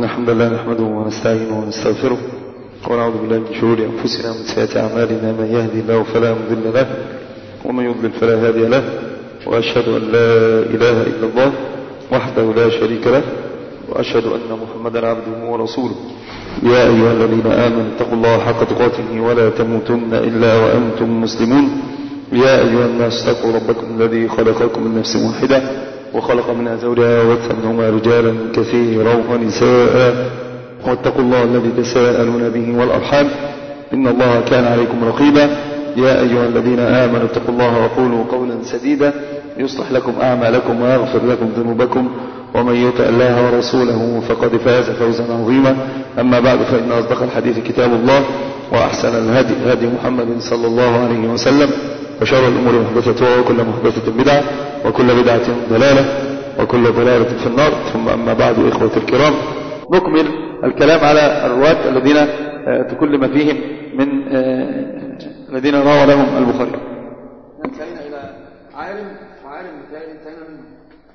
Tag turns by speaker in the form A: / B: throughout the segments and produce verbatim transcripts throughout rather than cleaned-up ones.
A: الحمد لله نحمده ونستعينه ونستغفره ونعوذ بالله من شرور أنفسنا ومن سيئات أعمالنا. من يهدي الله فلا مضل له ومن يضلل فلا هادي له، وأشهد أن لا إله إلا الله وحده لا شريك له، وأشهد أن محمدا عبده ورسوله. يا أيها الذين آمنوا اتقوا الله حق تقاته ولا تموتن إلا وأنتم مسلمون. يا أيها الناس اتقوا ربكم الذي خلقكم من نفس واحدة وخلق منها زوجها وبث منهما رجالا كثيرا ونساء، واتقوا الله الذي تساءلون به والأرحام إن الله كان عليكم رقيبا. يا أيها الذين آمنوا اتقوا الله وقولوا قولا سديدا يصلح لكم أعمالكم ويغفر لكم ذنوبكم، ومن يطع الله ورسوله فقد فاز فوزا عظيما. أما بعد، فإن أصدق الحديث كتاب الله، وأحسن الهدي هدي محمد صلى الله عليه وسلم، وشر الأمور محدثتها وكل محدثة بدعة وكل بدعة ضلالة وكل ضلالة في النار. ثم أما بعد، إخوة الكرام، نكمل الكلام على الرواة الذين تكل ما فيهم من الذين روى لهم البخاري. انتهينا إلى عالم وعالم انتهينا منه.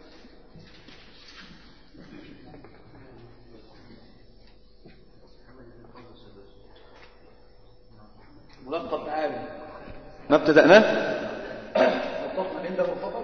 A: ملقب عالم ما ابتدأناه وقفنا عنده فقط.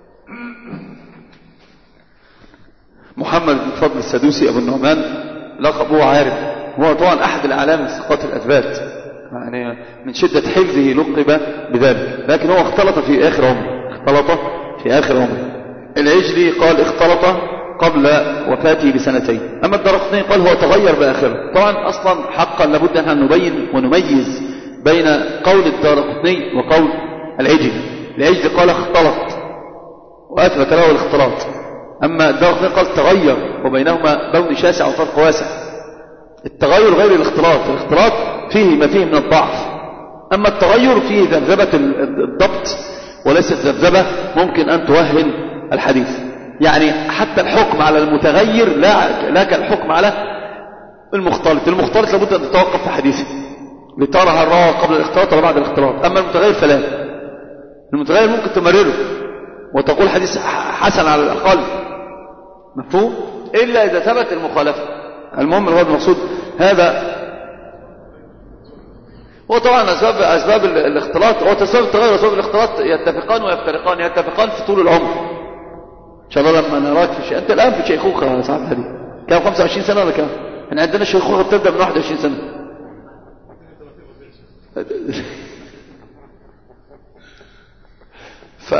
A: محمد بن فضل السدوسي أبو النعمان لقبه عارف، هو طبعا أحد الأعلام الثقات الأثبات، يعني من شدة حفظه لقب بذلك، لكن هو اختلط في آخر عمره اختلط في آخر عمره. العجلي قال اختلط قبل وفاته بسنتين، أما الدرقطني قال هو تغير بآخره. طبعا أصلا حقا لابد أن نبين ونميز بين قول الدرقطني وقول العجلي. العجلي قال اختلط وأثبت له الاختلاط، أما الدرقطني قال تغير، وبينهما بون شاسع وفرق واسع. التغير غير الاختلاط، الاختلاط فيه ما فيه من الضعف، أما التغير فيه ذبذبة الضبط وليست ذبذبة ممكن أن توهن الحديث. يعني حتى الحكم على المتغير لا, لا كالحكم على المختلط. المختلط لابد أن تتوقف في حديثه لترى هل روى قبل الاختلاط ولا بعد الاختلاط، أما المتغير فلا. المتغير ممكن تمرره وتقول حديث حسن على الأقل، مفهوم، إلا إذا ثبت المخالفة. المهم هو المقصود هذا. وطبعا أسباب, أسباب الاختلاط هو تسبب التغير وأسباب الاختلاط يتفقان ويفترقان. يتفقان في طول العمر، إن شاء الله لما نراك في شيء. أنت الآن في شيخوخة يا صاحب الحديث، كان خمسة وعشرين سنة ولا كام؟ احنا عندنا الشيخوخة بتبدأ من واحد وعشرين سنة. ف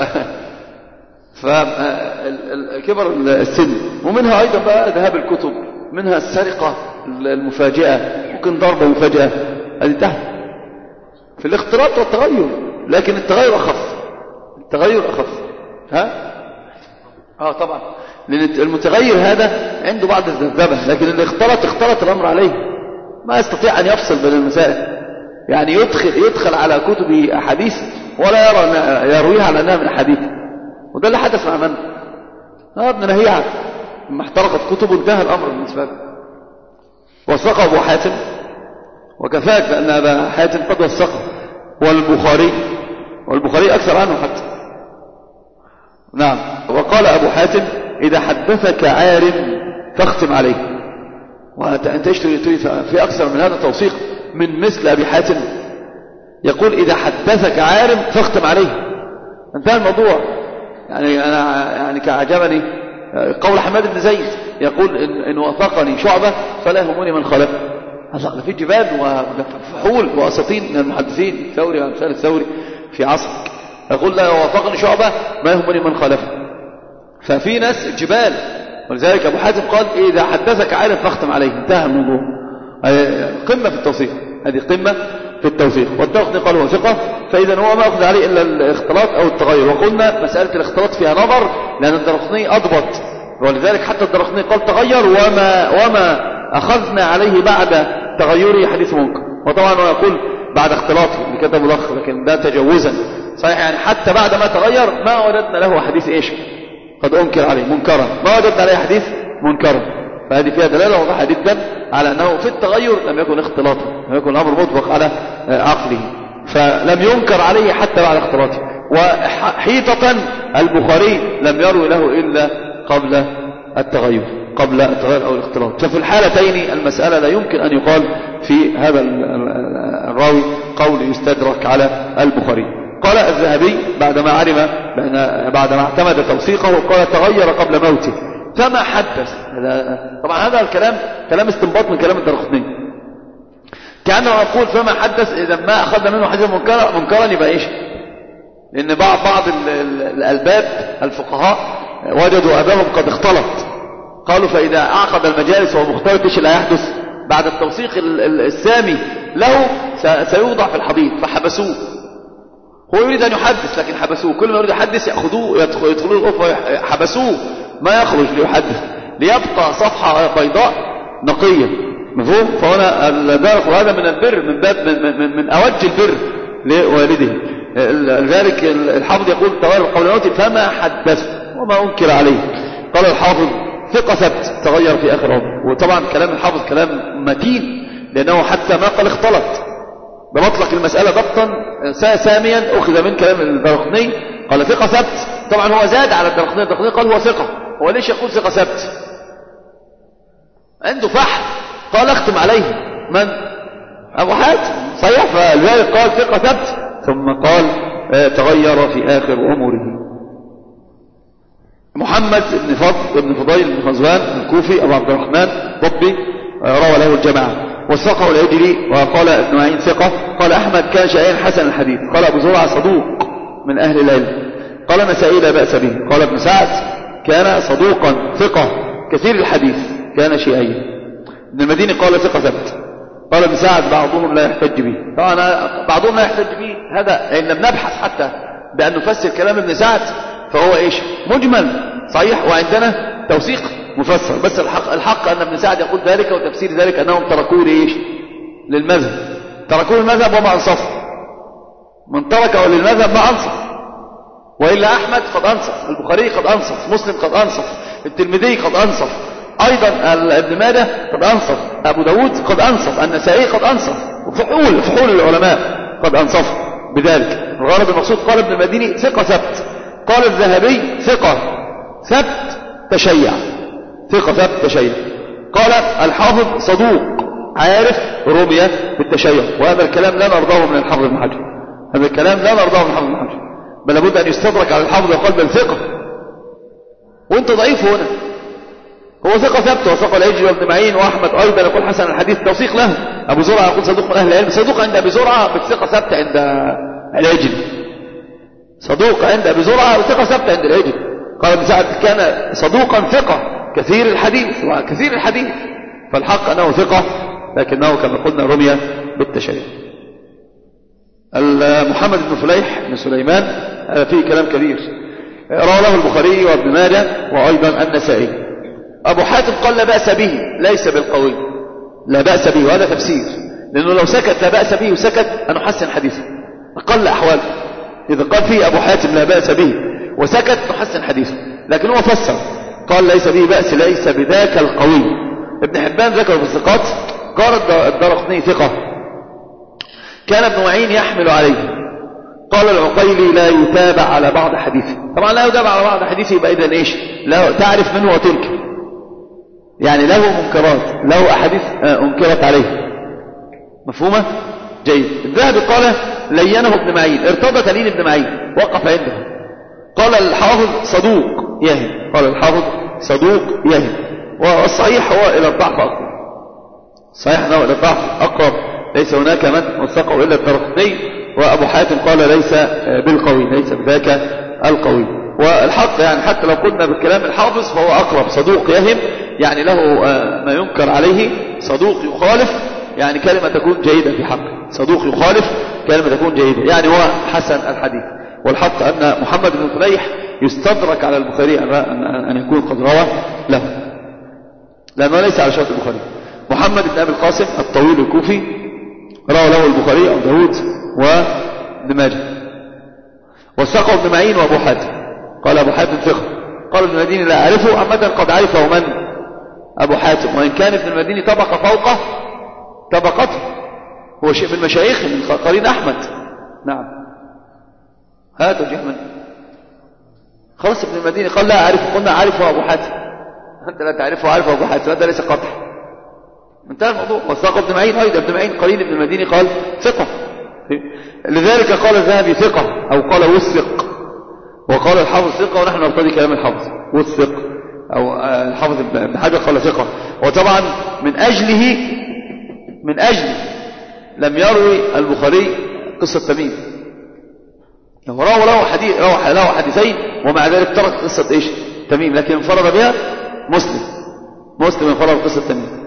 A: فكبر السن، ومنها أيضا بقى ذهاب الكتب، منها السرقة المفاجئة، ممكن ضربة مفاجئة، هذه تحت في الاختلاط والتغير. لكن التغير أخف، التغير أخف. ها اه طبعا، لأن المتغير هذا عنده بعض الذبذبة، لكن اللي اختلط اختلط الأمر عليه، ما يستطيع أن يفصل بين المسائل. يعني يدخل يدخل على كتبه أحاديث ولا يرى يرويها على أنها من أحاديث، وده اللي حدث مع من؟ اه ابن لهيعة لما احترقت كتبه انتهى الأمر بالنسبة له. وثقه أبو حاتم، وكفاك بأن أبا حاتم قد وثقه، والبخاري والبخاري أكثر عنه حتى. نعم. وقال أبو حاتم إذا حدثك عارم فاختم عليه. وأنت ايش تريد في أكثر من هذا توثيق من مثل أبي حاتم؟ يقول إذا حدثك عارم فاختم عليه، انتهى الموضوع. يعني أنا يعني كعجبني قول حماد بن زيد، يقول إن, إن وثقني شعبة فلا يهمني من خالفه. هذا في جبال وفحول وأساطين من المحدثين، ثوري وأمثال الثوري في عصرك، يقول لا وثقني شعبة ما يهمني من خالفه. ففي ناس جبال، ولذلك أبو حاتم قال إذا حدثك عارف فاختم عليه، انتهى الموضوع. قمة في التوثيق، هذه قمة في التوثيق. والدرقطني قال هو ثقة، فإذا هو ما أخذ عليه إلا الاختلاط أو التغير. وقلنا مسألة الاختلاط فيها نظر، لأن الدرقطني أضبط، ولذلك حتى الدرقطني قال تغير وما, وما أخذنا عليه بعد تغيره حديث منكر. وطبعا هو يقول بعد اختلاطه اللي كتبه الأخ، لكن ده تجوزا صحيح. يعني حتى بعد ما تغير ما وجدنا له حديث إيش قد أنكر عليه منكرا، ما وجدنا عليه حديث منكرا. فهذه فيها دلالة واضحة جدا على أنه في التغير لم يكن اختلاطا، لم يكن الأمر مطبق على عقله، فلم ينكر عليه حتى بعد اختلاطه. وحيطة البخاري لم يروي له إلا قبل التغير قبل التغير أو الاختلاط. ففي الحالتين المسألة لا يمكن أن يقال في هذا الراوي قول يستدرك على البخاري. قال الذهبي بعدما علم بعدما اعتمد توثيقه قال تغير قبل موته فما حدث. طبعا هذا الكلام كلام استنباط من كلام الدارقطني، كأنه يقول فما حدث إذا ما أخذنا منه حديث منكرا منكرا يبقى إيش؟ لأن بعض بعض الألباب الفقهاء وجدوا أباهم قد اختلط، قالوا فإذا عقد المجالس وهو مختلط إيش اللي هيحدث؟ بعد التوثيق السامي له سيوضع في الحضيض فحبسوه. هو يريد أن يحدث لكن حبسوه، كل ما يريد يحدث يأخذوه يدخلوا الغرفة حبسوه ما يخرج ليحدث ليبقى صفحة بيضاء نقية. مفهوم؟ فهنا الدارق هذا من البر من باب من, من, من أوج البر لوالده. لذلك الحافظ يقول تغير قبل موته فما حدث وما أنكر عليه. قال الحافظ ثقة ثبت تغير في آخر عمره. وطبعا كلام الحافظ كلام متين لأنه حتى ما قال اختلط بمطلق المسألة ضبطا ساميا أخذ من كلام الدارقطني. قال ثقة ثبت، طبعا هو زاد على الدارقطني، الدارقطني قال هو ثقة، هو ليش يقول ثقة ثبت؟ عنده فحم. قال اختم عليه من؟ أبو حاتم صحيح، فلذلك قال ثقة ثبت ثم قال تغير في آخر عمره. محمد بن فضل بن فضيل بن غزوان الكوفي أبو عبد الرحمن ضبي روى له الجماعة وثقه العجلي. وقال ابن معين ثقة. قال أحمد كان شيئين حسن الحديث. قال أبو زرعة صدوق من أهل العلم. قال النسائي لا بأس به. قال ابن سعد كان صدوقا ثقة كثير الحديث كان شيئين. ابن المديني قال ثقة ثبت. قال ابن سعد بعضهم لا يحتج به. طبعا بعضهم لا يحتج به هذا إن لم نبحث حتى بأن نفسر كلام ابن سعد فهو إيش مجمل صحيح، وعندنا توثيق مفسر. بس الحق, الحق أن ابن سعد يقول ذلك وتفسير ذلك أنهم تركوه لإيش للمذهب، تركوه للمذهب وما أنصف. من تركه للمذهب ما أنصف، وإلا أحمد قد أنصف، البخاري قد أنصف، مسلم قد أنصف، الترمذي قد أنصف، أيضا ابن ماجه قد أنصف، أبو داود قد أنصف، النسائي قد أنصف، وفحول فحول العلماء قد أنصف بذلك. الغرض المقصود قال ابن المديني ثقة ثبت. قال الذهبي ثقة ثبت تشيع، ثقة ثبت تشيع. قال الحافظ صدوق عارف رمي بالتشيع. وهذا الكلام لا نرضاه من الحافظ ابن حجر، هذا الكلام لا نرضاه من الحافظ ابن حجر، بل لابد أن يستدرك على الحافظ ويقال بل ثقة وانت ضعيف. هنا هو ثقة ثبت وثقة العجلي وابن معين وأحمد أيضا يقول حسن الحديث توثيق له. أبو زرعة يقول صدوق من أهل العلم، صدوق عند أبي زرعة بالثقة ثبت عند العجلي، صدوق عند أبي زرعة وثقة ثبت عند العجلي. قال ابن سعد كان صدوقا ثقة كثير الحديث وكثير الحديث، فالحق أنه ثقة لكنه كما قلنا رمي بالتشيع. محمد بن فليح بن سليمان فيه كلام كبير، رواه له البخاري وابن ماجه وأيضا النسائي. أبو حاتم قال لا بأس به ليس بالقوي، لا بأس به، وهذا تفسير، لأنه لو سكت لا بأس به وسكت نحسن حديثه أقل أحواله. إذا قال فيه أبو حاتم لا بأس به وسكت نحسن حديثه، لكن هو فسر قال ليس به بأس ليس بذاك القوي. ابن حبان ذكر في الثقات قال الدارقطني ثقة كان ابن معين يحمل عليه. قال العقيلي لا يتابع على بعض حديثه. طبعا لا يتابع على بعض حديثه يبقى إذن إيش؟ لا تعرف منه وتنكر، يعني له منكرات، له أحاديث أنكرت عليه. مفهومة؟ جيد. الذهبي قال لينه ابن معين، ارتضى تلين ابن معين وقف عنده. قال الحافظ صدوق يهم، قال الحافظ صدوق يهم، والصحيح هو إلى الضعف أقرب، صحيح أنه إلى الضعف أقرب، ليس هناك من وثقه إلا الدارقطني. وأبو حاتم قال ليس بالقوي، ليس بذاك القوي. والحق يعني حتى لو قلنا بالكلام الحافظ فهو أقرب، صدوق يهم يعني له ما ينكر عليه، صدوق يخالف يعني كلمة تكون جيدة في حق، صدوق يخالف كلمة تكون جيدة يعني هو حسن الحديث. والحق أن محمد بن فليح يستدرك على البخاري أن يكون قد روى له، لأنه ليس على شرط البخاري. محمد بن أبي القاسم الطويل الكوفي روى له البخاري أو داود وابن ماجه. وثقه ابن معين وأبو حاتم. قال أبو حاتم ثقة. قال ابن المديني لا أعرفه، عامة قد عرفه من؟ أبو حاتم، وإن كان ابن المديني طبقة فوقه طبقته، هو شيء من مشايخه من قرين أحمد. نعم هاتوا جهمن. خلاص ابن المديني قال لا أعرفه، قلنا عارفه أبو حاتم، أنت لا تعرفه عارفه أبو حاتم، هذا ليس قطع. انتهى الموضوع. وثق ابن معين أيضا، ابن معين قليل ابن المديني قال ثقة، لذلك قال الذهبي ثقة أو قال وثق، وقال الحافظ ثقة، ونحن نرتضي كلام الحافظ وثق، أو الحافظ ابن حجر قال ثقة. وطبعا من أجله من أجله لم يروي البخاري قصة تميم، روى له حديث روى له حديثين ومع ذلك ترك قصة ايش تميم، لكن انفرد بها مسلم مسلم انفرد بقصة تميم.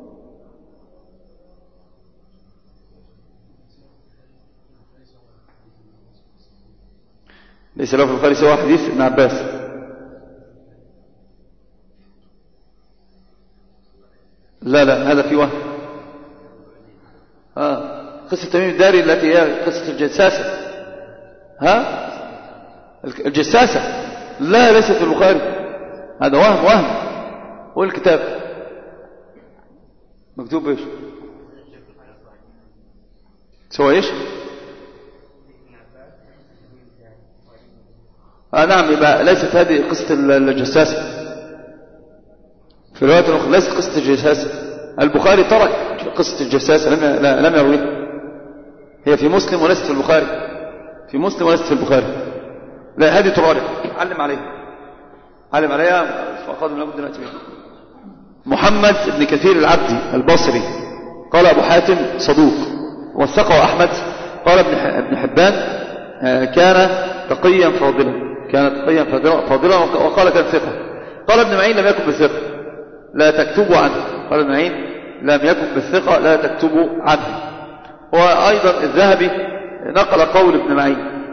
A: ليس له في البخاري سوى حديث ابن عباس. لا لا هذا في وهم. آه. قصة تميم الداري التي هي قصة الجساسة. ها الجساسة لا ليست في البخاري، هذا وهم وهم. والكتاب مكتوب ايش سوى ايش آه نعم، يبقى ليست هذه قصة الجساسة. في رواية الأخرى ليست قصة الجساسة، البخاري ترك قصة الجساسة لم لم يرويها، هي في مسلم وليست في البخاري، في مسلم وليست في البخاري. لا هذه ترارق، علم عليها علم عليها فأخذ من لابد نأتي بها. محمد بن كثير العبدي البصري قال أبو حاتم صدوق، وثقه أحمد. قال ابن حبان كان تقيا فاضلا، كان تقيا فاضلا وقال كان ثقة. قال ابن معين لم يكن بالثقة لا تكتبوا عنه، قال ابن معين لم يكن بالثقة لا تكتبوا عنه. وأيضا الذهبي نقل قول ابن معين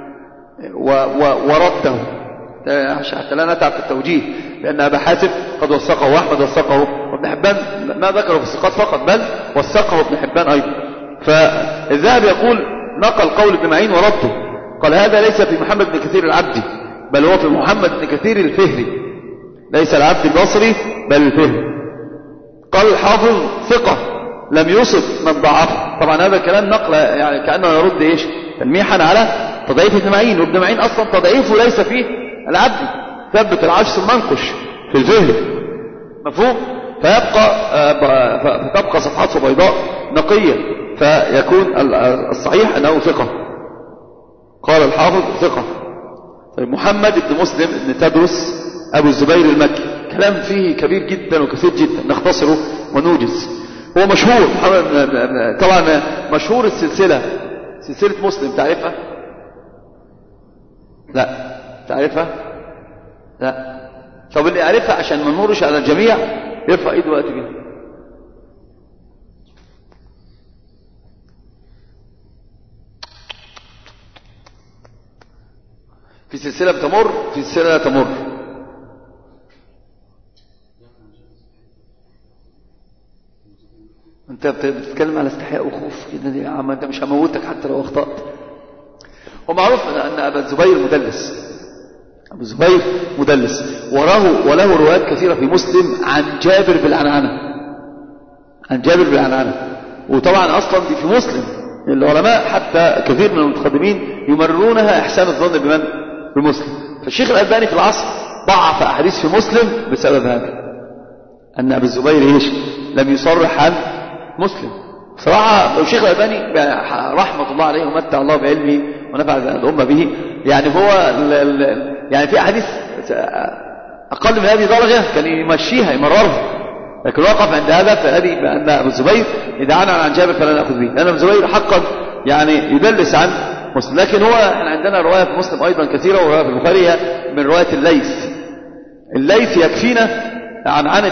A: ورده حتى لا نتعب في التوجيه، لأن أبا حاتم قد وثقه وأحمد وثقه وابن حبان ما ذكره في الثقات فقط بل وثقه ابن حبان أيضا. فالذهبي يقول نقل قول ابن معين ورده، قال هذا ليس في محمد بن كثير العبدي بل هو في محمد بن كثير الفهري، ليس العبد البصري بل الفهري. قال الحافظ ثقة لم يصف من ضعفه. طبعا هذا كلام نقل يعني كأنه يرد ايش تلميحا على تضعيف ابن معين، وابن معين اصلا تضعيفه ليس فيه العبد، ثبت العجز ثم انقش في الفهر، مفهوم؟ فيبقى فتبقى صفحات بيضاء نقية، فيكون الصحيح انه ثقة. قال الحافظ ثقة. طيب محمد بن مسلم بن تدرس ابو الزبير المكي، كلام فيه كبير جدا وكثير جدا، نختصره ونوجز. هو مشهور طبعا، مشهور السلسلة سلسلة مسلم، تعرفها؟ لا تعرفها؟ لا. طب اللي يعرفها عشان ما نمرش على الجميع يرفع ايده وقت بيها. في سلسلة بتمر، في سلسلة لا تمر. انت بتتكلم على استحياء وخوف كده، يا عم انت مش هموتك حتى لو اخطأت. ومعروف ان ابا الزبير مدلس، ابو الزبير مدلس، وله وله روايات كثيرة في مسلم عن جابر بالعنعنة، عن جابر بالعنعنة. وطبعا اصلا دي في مسلم، العلماء حتى كثير من المتقدمين يمررونها احسان الظن بمن؟ بمسلم. فالشيخ الألباني في العصر ضعف احاديث في مسلم بسبب هذا، ان ابو الزبير ايش لم يصرح عن مسلم. صراحة الشيخ الألباني رحمة الله عليه ومتع الله بعلمه ونفع الأمة به، يعني هو ال ال يعني في أحاديث أقل من هذه درجة كان يمشيها يمررها، لكن وقف عند هذا فهذه بأن أبو الزبير إذا عنا عن جابر فلا نأخذ به، لأن أبو الزبير حقا يعني يدلس عن مسلم. لكن هو عندنا رواية في مسلم أيضا كثيرة، ورواية في البخاري من رواية الليث. الليث يكفينا عن عنة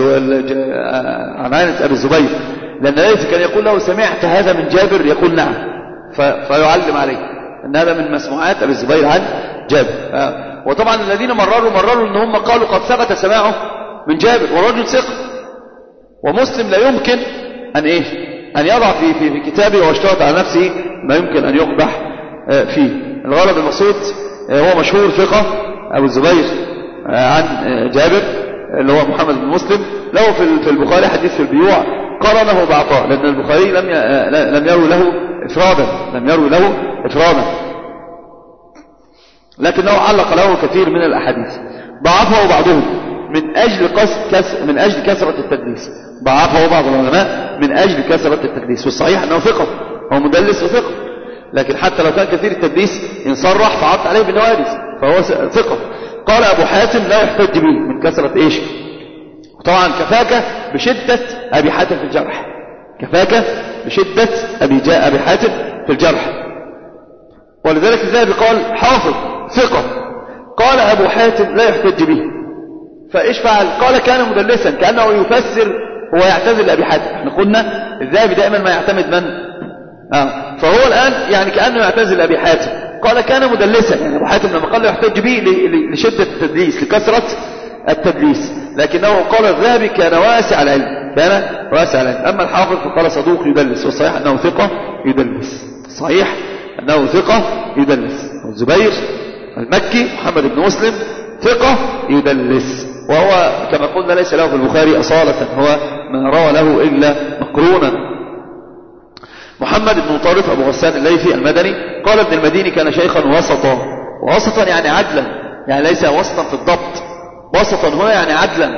A: عن عنة أبي الزبير، لأن الليث كان يقول له سمعت هذا من جابر؟ يقول نعم، فيعلم عليه أن هذا من مسموعات أبي الزبير عن جابر. وطبعا الذين مرروا مرروا أن هم قالوا قد ثبت سماعه من جابر، والرجل ثقة. ومسلم لا يمكن أن إيه أن يضع في في, في كتابه واشترط على نفسه ما يمكن أن يقبح فيه. الغرض المقصود هو مشهور ثقة أبو الزبير عن جابر اللي هو محمد بن مسلم. له في البخاري حديث في البيوع قرنه بعطاء، لأن البخاري لم لم يروي له إفرادا، لم يروي له إفرادا، لكنه علق له كثير من الأحاديث ضعفه بعضهم من أجل كس من أجل كثرة التدليس. ضعفه بعض العلماء من أجل كثرة التدليس، والصحيح أنه ثقة، هو مدلس وثقة، لكن حتى لو كان كثير التدليس إن صرح فعض عليه بالنوارث فهو ثقة. قال أبو حاتم لا يحتج به من كثرة إيش؟ طبعا كفاك بشدة أبي حاتم في الجرح، كفاك بشدة أبي جاء أبي حاتم في الجرح، ولذلك الذهبي قال حافظ ثقة. قال أبو حاتم لا يحتج به، فإيش فعل؟ قال كان مدلسا، كأنه يفسر هو يعتذر لأبي حاتم. احنا قلنا الذهبي دائما ما يعتمد من آه. فهو الآن يعني كأنه يعتذر لأبي حاتم، قال كان مدلسا، يعني أبو حاتم لما قال لا يحتج به لشدة التدليس لكثرة التدليس، لكنه قال الذهبي كان واسع العلم، كان واسع العلم. أما الحافظ فقال صدوق يدلس، والصحيح أنه ثقة يدلس، صحيح أنه ثقة يدلس. الزبير المكي محمد بن مسلم ثقة يدلس، وهو كما قلنا ليس له في البخاري أصالة، هو ما روى له إلا مقرونا. محمد بن مطرف أبو غسان الليثي المدني قال ابن المديني كان شيخا وسطا، وسطا يعني عدلا، يعني ليس وسطا في الضبط، وسطا هنا يعني عدلا.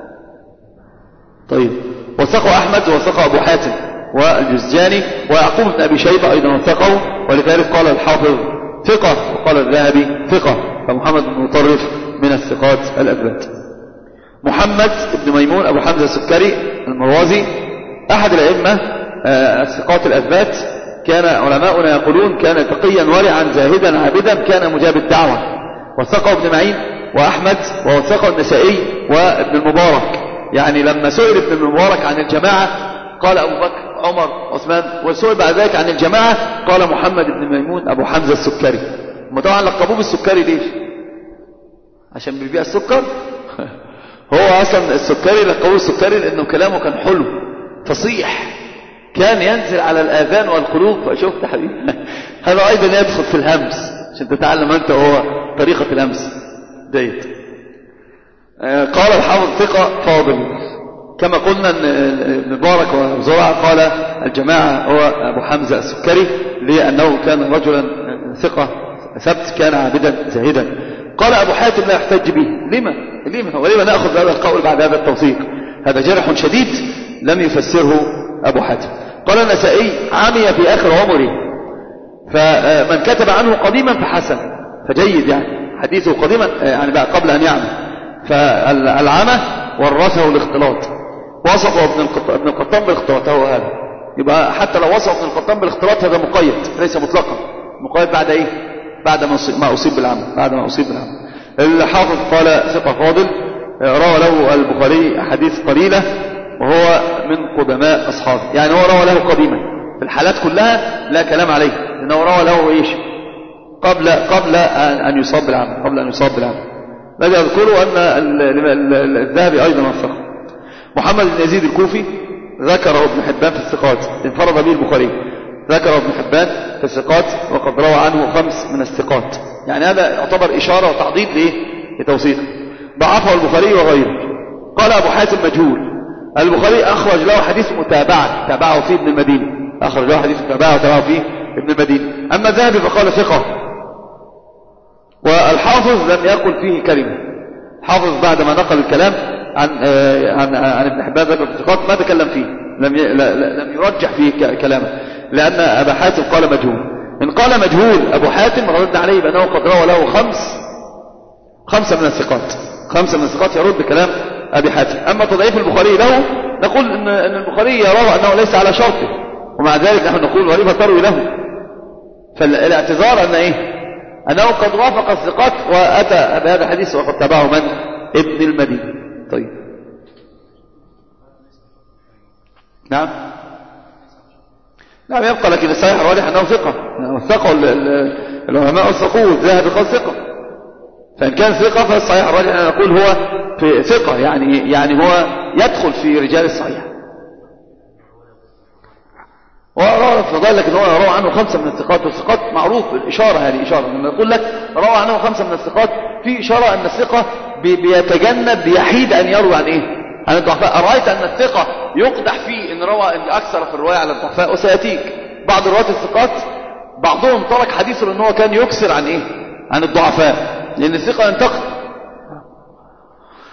A: طيب، وثقه أحمد وثقه أبو حاتم والجزجاني ويعقوب بن أبي شيبة أيضا وثقه، ولذلك قال الحافظ ثقة وقال الذهبي ثقة، فمحمد بن مطرف من الثقات الأثبات. محمد بن ميمون أبو حمزة السكري المروزي أحد الأئمة الثقات الأثبات، كان علماؤنا يقولون كان تقيا ورعا زاهدا عابدا، كان مجاب الدعوة. وثقه ابن معين وأحمد، ووثقه النسائي وابن المبارك. يعني لما سئل ابن المبارك عن الجماعة قال أبو بكر عمر عثمان، وسئل بعد ذلك عن الجماعة قال محمد بن ميمون أبو حمزة السكري. هم طبعا لقبوه بالسكري ليش؟ عشان بيبيع السكر. هو أصلا السكري لقبوه السكري لأنه كلامه كان حلو فصيح، كان ينزل على الآذان والقلوب. فشفت حبيبي هذا أيضا يدخل في الهمس عشان تتعلم أنت هو طريقة الهمس ديت. قال الحافظ ثقة فاضل، كما قلنا ان مبارك وزرع قال الجماعة هو أبو حمزة السكري لأنه كان رجلا ثقة ثبت، كان عابدا زاهدا. قال أبو حاتم لا يحتج به، لما لما ولما نأخذ هذا القول بعد هذا التوثيق؟ هذا جرح شديد لم يفسره أبو حاتم. قال النسائي عمي في آخر عمره، فمن كتب عنه قديما فحسن، فجيد يعني حديثه قديما يعني بقى قبل أن يعمل. فالعمى ورثه الاختلاط، وصفه ابن القطان بالاختلاط، هو هذا يبقى حتى لو وصف ابن القطان بالاختلاط هذا مقيد ليس مطلقا، مقيد بعد ايه؟ بعد ما أصيب بالعمى، بعد ما أصيب بالعمى. الحافظ قال ثقة فاضل، روى له البخاري أحاديث قليلة وهو من قدماء أصحابه، يعني هو روى له قديما في الحالات كلها لا كلام عليه، لأنه روى له إيش؟ قبل قبل أن يصاب بالعمى، قبل أن يصاب بالعمى. الذي أذكره أن الذهبي أيضا وثقه. محمد بن يزيد الكوفي ذكره ابن حبان في الثقات، انفرد به البخاري، ذكره ابن حبان في الثقات وقد روى عنه خمس من الثقات، يعني هذا يعتبر إشارة وتعضيد ليه؟ لتوثيقه. ضعفه البخاري وغيره. قال أبو حاتم مجهول، البخاري أخرج له حديث متابعة تابعه فيه ابن المديني، أخرج له حديث متابعة وتابعه فيه ابن المديني. أما الذهبي فقال ثقة، والحافظ لم يقل فيه كلمة. حافظ بعد ما نقل الكلام عن عن عن ابن حبان ذكر الثقات ما تكلم فيه، لم لم يرجح فيه كلامه، لأن أبا حاتم قال مجهول. إن قال مجهول أبو حاتم رد عليه بأنه قد روى له خمس خمسة من الثقات، خمسة من الثقات يرد كلام أبي حاتم. أما تضعيف البخاري له نقول إن أن البخاري يرى أنه ليس على شرطه، ومع ذلك نحن نقول غريبة تروي له. فالاعتذار أن إيه؟ أنه قد وافق الثقات وأتى بهذا الحديث وقد تبعه من؟ ابن المدينة. طيب نعم نعم يبقى، لكن الصحيح الراجح أنه ثقة، وثقوا العلماء وثقوه، الذهبي قال ثقة. فإن كان ثقة فالصحيح الراجح أن نقول هو في ثقة، يعني يعني هو يدخل في رجال الصحيح. وروى فضل لك ان هو روى عنه خمسة من الثقات، والثقات معروف الإشارة، هذه إشارة لما يقول لك روى عنه خمسة من الثقات في إشارة أن الثقة بيتجنب بيحيد أن يروي عن إيه؟ عن الضعفاء. أرأيت أن الثقة يقدح فيه إن روى إن أكثر في الرواية على الضعفاء، وسيأتيك بعض رواة الثقات بعضهم ترك حديثه لأنه كان يكثر عن إيه؟ عن الضعفاء، لأن الثقة ينتقد.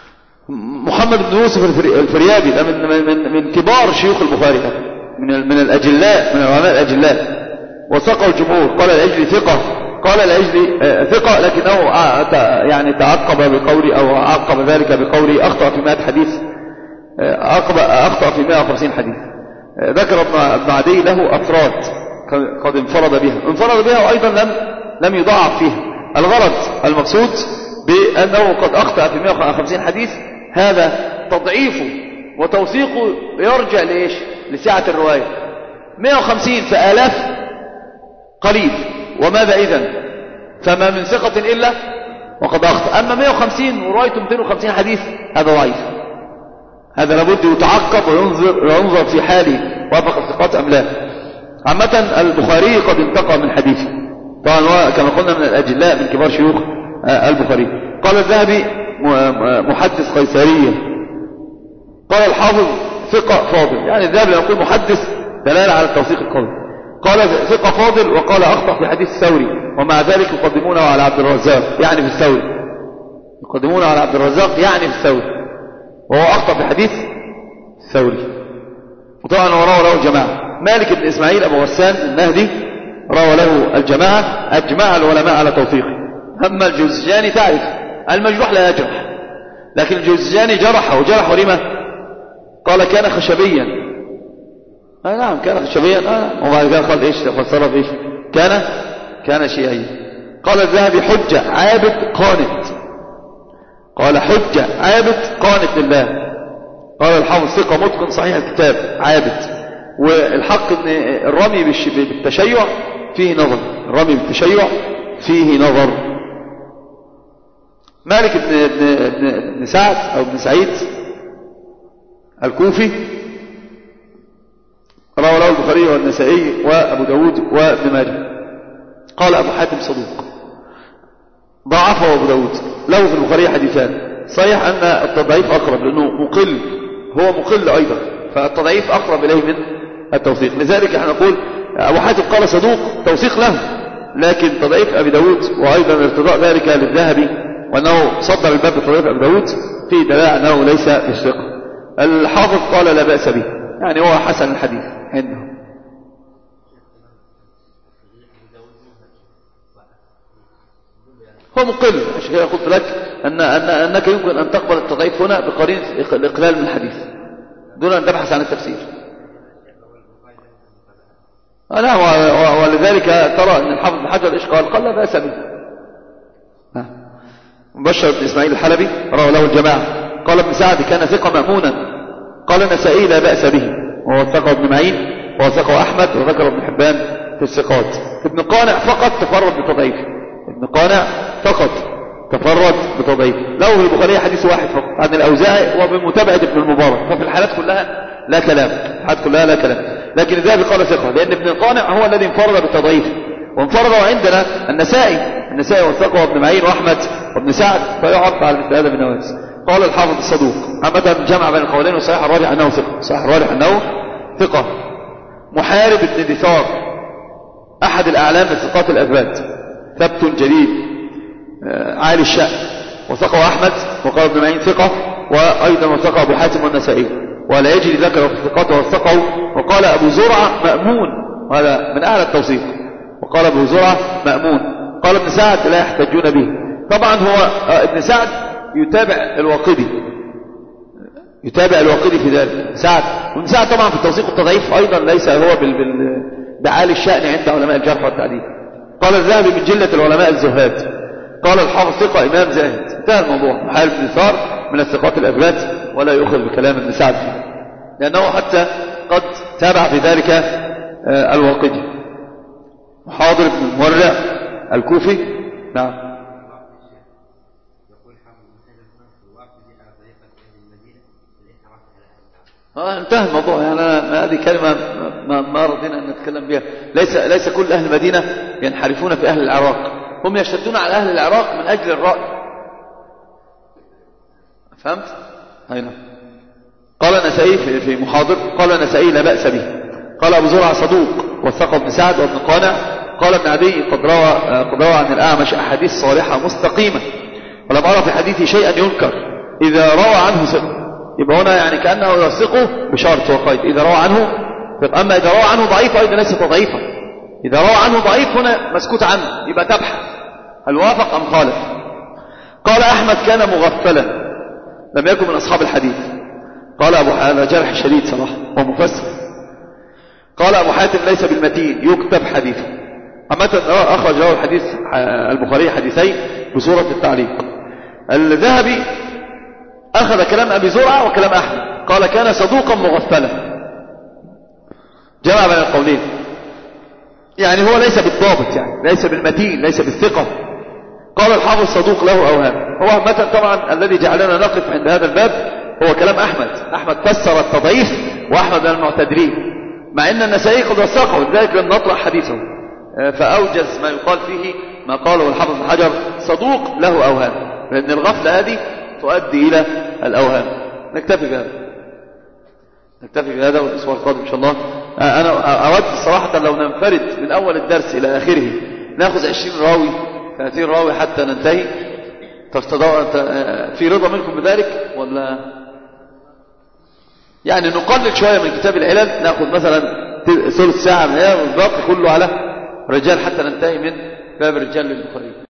A: محمد بن يوسف الفريابي ده من, من, من كبار شيوخ البخاري، من, من الأجلاء، من العلماء الأجلاء، وثقه الجمهور. قال العجلي ثقة، قال العجلي ثقة، لكنه يعني تعقب بقولي أو عقب ذلك بقولي أخطأ في مئة حديث، أخطأ في مئة وخمسين حديث. ذكر ابن عدي له أفراد قد انفرد بها انفرد بها وأيضا لم لم يضاعف فيها. الغرض المقصود بأنه قد أخطأ في مئة وخمسين حديث، هذا تضعيفه وتوثيقه يرجع لإيش؟ لسعة الرواية. مئة وخمسين في آلاف قليل، وماذا إذن؟ فما من ثقة إلا وقد أخطأ. أما مئة وخمسين وروايته مئتين وخمسين حديث هذا ضعيف، هذا لابد يتعقب وينظر, وينظر في حاله وافق الثقات أم لا. عامة البخاري قد انتقى من حديثه، طبعا كما قلنا من الأجلاء من كبار شيوخ البخاري. قال الذهبي محدث قيسارية، قال الحافظ ثقة فاضل. يعني الذهبي يقول محدث دلالة على التوثيق القوي، قال ثقة فاضل وقال أخطأ في حديث الثوري، ومع ذلك يقدمونه على عبد الرزاق يعني في الثوري، يقدمونه على عبد الرزاق يعني في الثوري، وهو أخطأ في حديث الثوري. وطبعا هو روى له الجماعة. مالك بن إسماعيل أبو غسان النهدي روى له الجماعة، أجمع العلماء على توثيقه. أما الجوزجاني تعرف المجروح لا يجرح، لكن الجوزجاني جرح وجرح لما؟ قال كان خشبيا. آه نعم كان خشبيا. آه وبعد كده قال إيش؟ فسره بإيش؟ كان كان شيعيا. قال الذهبي حجة عابد قانت، قال حجة عابد قانت لله. قال الحافظ ثقة متقن صحيح الكتاب عابد. والحق ان الرمي بالتشيع فيه نظر، الرمي بالتشيع فيه نظر. مالك بن, بن, بن سعد او ابن سعيد الكوفي روى له البخاري والنسائي وابو داود وابن ماجه. قال ابو حاتم صدوق، ضعفه ابو داود، له في البخاري حديثان. صحيح ان التضعيف اقرب لانه مقل، هو مقل ايضا، فالتضعيف اقرب اليه من التوثيق. لذلك احنا نقول ابو حاتم قال صدوق توثيق له، لكن تضعيف ابي داود وايضا ارتضاء ذلك للذهبي وانه صدر الباب بتضعيف ابي داود في دلاله انه ليس بالثقه. الحافظ قال لا باس به، يعني هو حسن الحديث عنده. هو مقل، عشان كده قلت لك أن أن أنك يمكن أن تقبل التضعيف هنا بقرينة الإقلال من الحديث دون أن تبحث عن التفسير. أنا ولذلك ترى أن الحافظ بن حجر إيش قال؟ قال لا بأس به. مبشر بن إسماعيل الحلبي روى له الجماعة. قال ابن سعد كان ثقة مأمونا. قال النسائي لا بأس به، ووثقه ابن معين ووثقه أحمد وذكر ابن حبان في الثقات. ابن قانع فقط تفرد بتضعيف، ابن قانع فقط تفرد بتضعيف. له في البخاري حديث واحد فقط عن الأوزاعي وبمتابعة ابن المبارك، ففي الحالات كلها لا كلام، الحالات كلها لا كلام. لكن الذهبي قال ثقة لأن ابن القانع هو الذي انفرد بالتضعيف، وانفرد عندنا النسائي، النسائي وثقه ابن معين وأحمد وابن سعد، فيعرف على مثل هذا بالنواس. قال الحافظ الصدوق عامة جمع بين القولين، وصحيح الراجح أنه ثقة، صحيح الراجح أنه ثقة. محارب بن دثار أحد الأعلام الثقات الأثبات، ثبت جليل عالي الشأن، وثقه أحمد وقال ابن معين ثقة، وأيضا وثقه أبو حاتم والنسائي. ولا يجري ذكر في الثقات ووثقه. وقال أبو زرعة مأمون، وهذا من أعلى التوثيق، وقال أبو زرعة مأمون. قال ابن سعد لا يحتجون به. طبعا هو ابن سعد يتابع الواقدي، يتابع الواقدي في ذلك سعد. وابن سعد طبعا في التوثيق والتضعيف أيضا ليس هو بال... بال... بعالي الشأن عند علماء الجرح والتعديل. قال الذهبي من جلة العلماء الزهاد. قال الحافظ ثقة إمام زاهد. انتهى الموضوع. محارب بن دثار من الثقات الأثبات، ولا يؤخذ بكلام ابن سعد فيه، لأنه حتى قد تابع في ذلك الواقدي. محاضر بن المورع الكوفي. نعم. اه انتهى الموضوع. يعني أنا هذه كلمة ما, ما رضينا أن نتكلم بها. ليس ليس كل أهل المدينة ينحرفون في أهل العراق، هم يشتدون على أهل العراق من أجل الرأي. فهمت؟ هنا قال النسائي في, في محاضر، قال النسائي لا بأس به. قال أبو زرعة صدوق وثقه ابن سعد وابن قانع. قال ابن عدي قد روى قد روى عن الأعمش أحاديث صالحة مستقيمة، ولم أرى في حديثه شيئا ينكر. إذا روى عنه ثقة. يبقى هنا يعني كأنه يثقه بشرط وقيد إذا روى عنه ثقة. أما إذا روى عنه ضعيف أيضا ليست ضعيفة. إذا روى عنه ضعيف هنا مسكوت عنه، يبقى تبحث هل وافق أم خالف. قال أحمد كان مغفلا لم يكن من أصحاب الحديث. قال أبو حاتم جرح شديد صراحة ومفسر. قال أبو حاتم ليس بالمتين يكتب حديثه. أما أخرج له الحديث البخاري حديثين بصورة التعليق. الذهبي أخذ كلام أبي زرعة وكلام أحمد، قال كان صدوقا مغفلا، جمع بين القولين، يعني هو ليس بالضابط، يعني ليس بالمتين ليس بالثقة. قال الحافظ صدوق له أوهام. هو مثلا طبعا الذي جعلنا نقف عند هذا الباب هو كلام أحمد. أحمد فسر التضعيف وأحمد من المعتدلين، مع أن النسائي قد وثقه، لذلك لم نطرح حديثه، فأوجز ما يقال فيه ما قاله الحافظ بن حجر صدوق له أوهام، لأن الغفلة هذه تؤدي إلى الأوهام. نكتفي بهذا نكتفي بهذا والأسبوع القادم إن شاء الله. أنا أود صراحة لو ننفرد من أول الدرس إلى آخره نأخذ عشرين راوي ثلاثين راوي حتى ننتهي. في رضا منكم بذلك ولا يعني نقلل شوية من كتاب العلل، نأخذ مثلا ثلث ساعة من هذا والباقي كله على رجال حتى ننتهي من باب الرجال للبخاري.